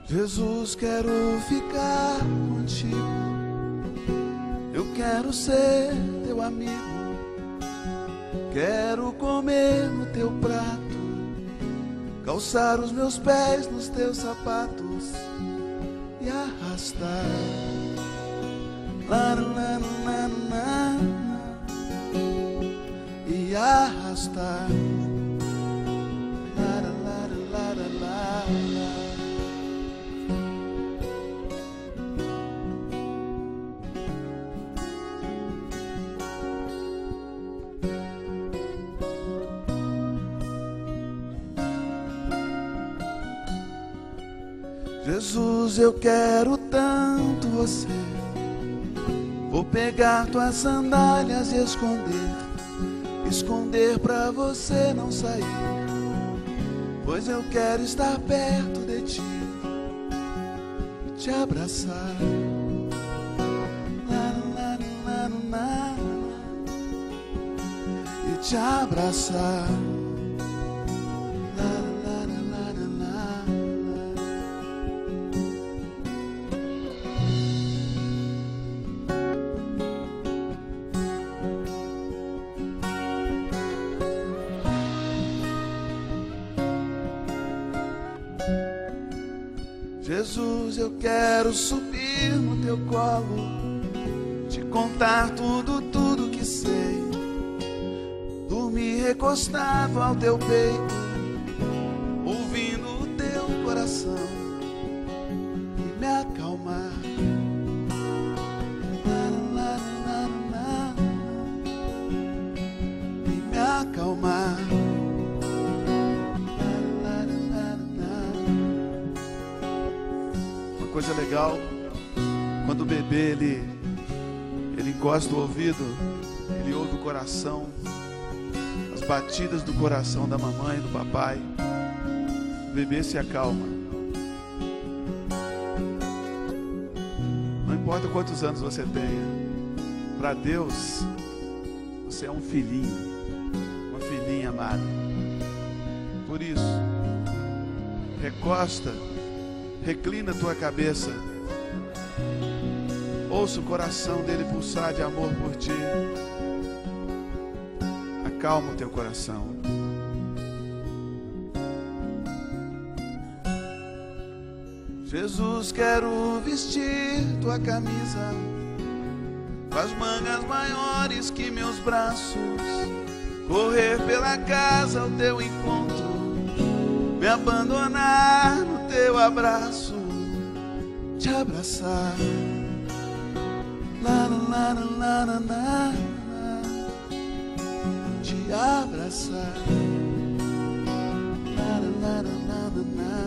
Jesus, quero ficar contigo. Eu quero ser teu amigo. Quero comer no teu prato, calçar os meus pés nos teus sapatos e arrastar. Lá, lá, lá, lá, e arrastar. Lá, lá, lá, lá, lá, lá. Jesus, eu quero tanto você. Vou pegar tuas sandálias e esconder pra você não sair, pois eu quero estar perto de ti e te abraçar. Lá, lá, lá, lá, lá, e te abraçar. Jesus, eu quero subir no teu colo, te contar tudo que sei, dormir recostado ao teu peito, ouvindo o teu coração e me acalmar. Lá, lá, lá, lá, e me acalmar. Coisa legal, quando o bebê ele encosta o ouvido, ele ouve o coração, as batidas do coração da mamãe, do papai, o bebê se acalma. Não importa quantos anos você tenha, para Deus você é um filhinho, uma filhinha amada. Por isso, recosta, reclina a tua cabeça, ouça o coração dele pulsar de amor por ti, acalma o teu coração. Jesus, quero vestir tua camisa, com as mangas maiores que meus braços, correr pela casa ao teu encontro, me abandonar no teu abraço, te abraçar. Lá, lá, lá, lá, lá, te abraçar. Lá, lá, lá, lá, lá.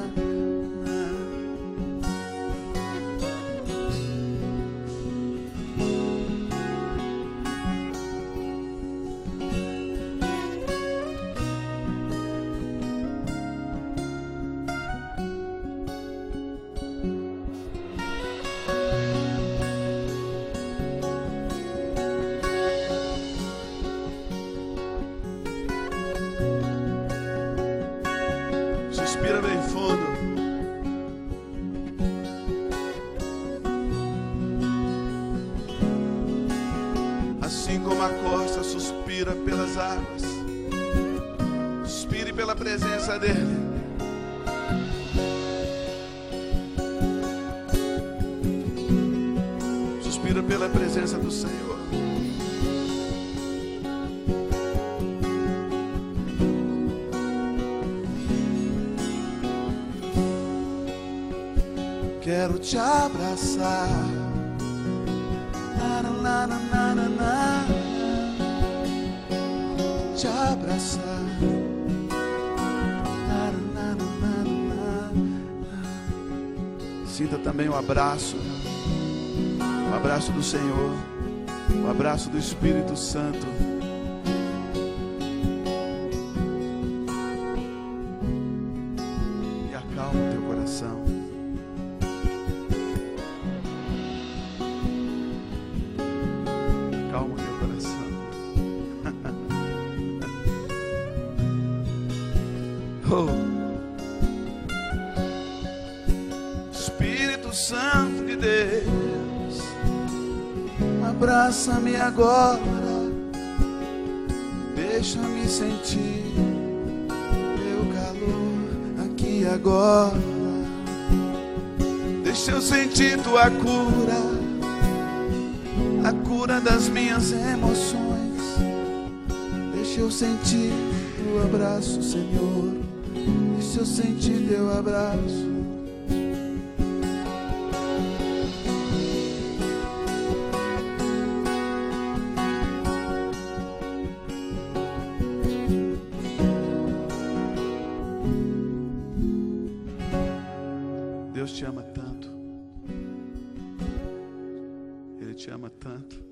Respira bem fundo. Assim como a costa suspira pelas águas, suspire pela presença dele. Suspira pela presença do Senhor. Quero te abraçar. Na, na, na, na, na, na. Te abraçar. Na, na, na, na, na, na. Sinta também o abraço do Senhor, o abraço do Espírito Santo. E acalma o teu coração. Calma o teu coração. Oh. Espírito Santo de Deus, abraça-me agora, deixa-me sentir teu calor aqui agora. Deixa eu sentir tua cura, a cura das minhas emoções. Deixa eu sentir teu abraço, Senhor. Deixa eu sentir teu abraço. Deus te ama tanto. Ele te ama tanto.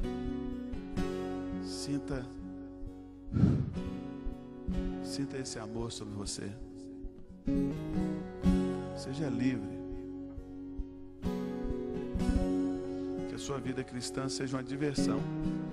Sinta esse amor sobre você. Seja livre. Que a sua vida cristã seja uma diversão.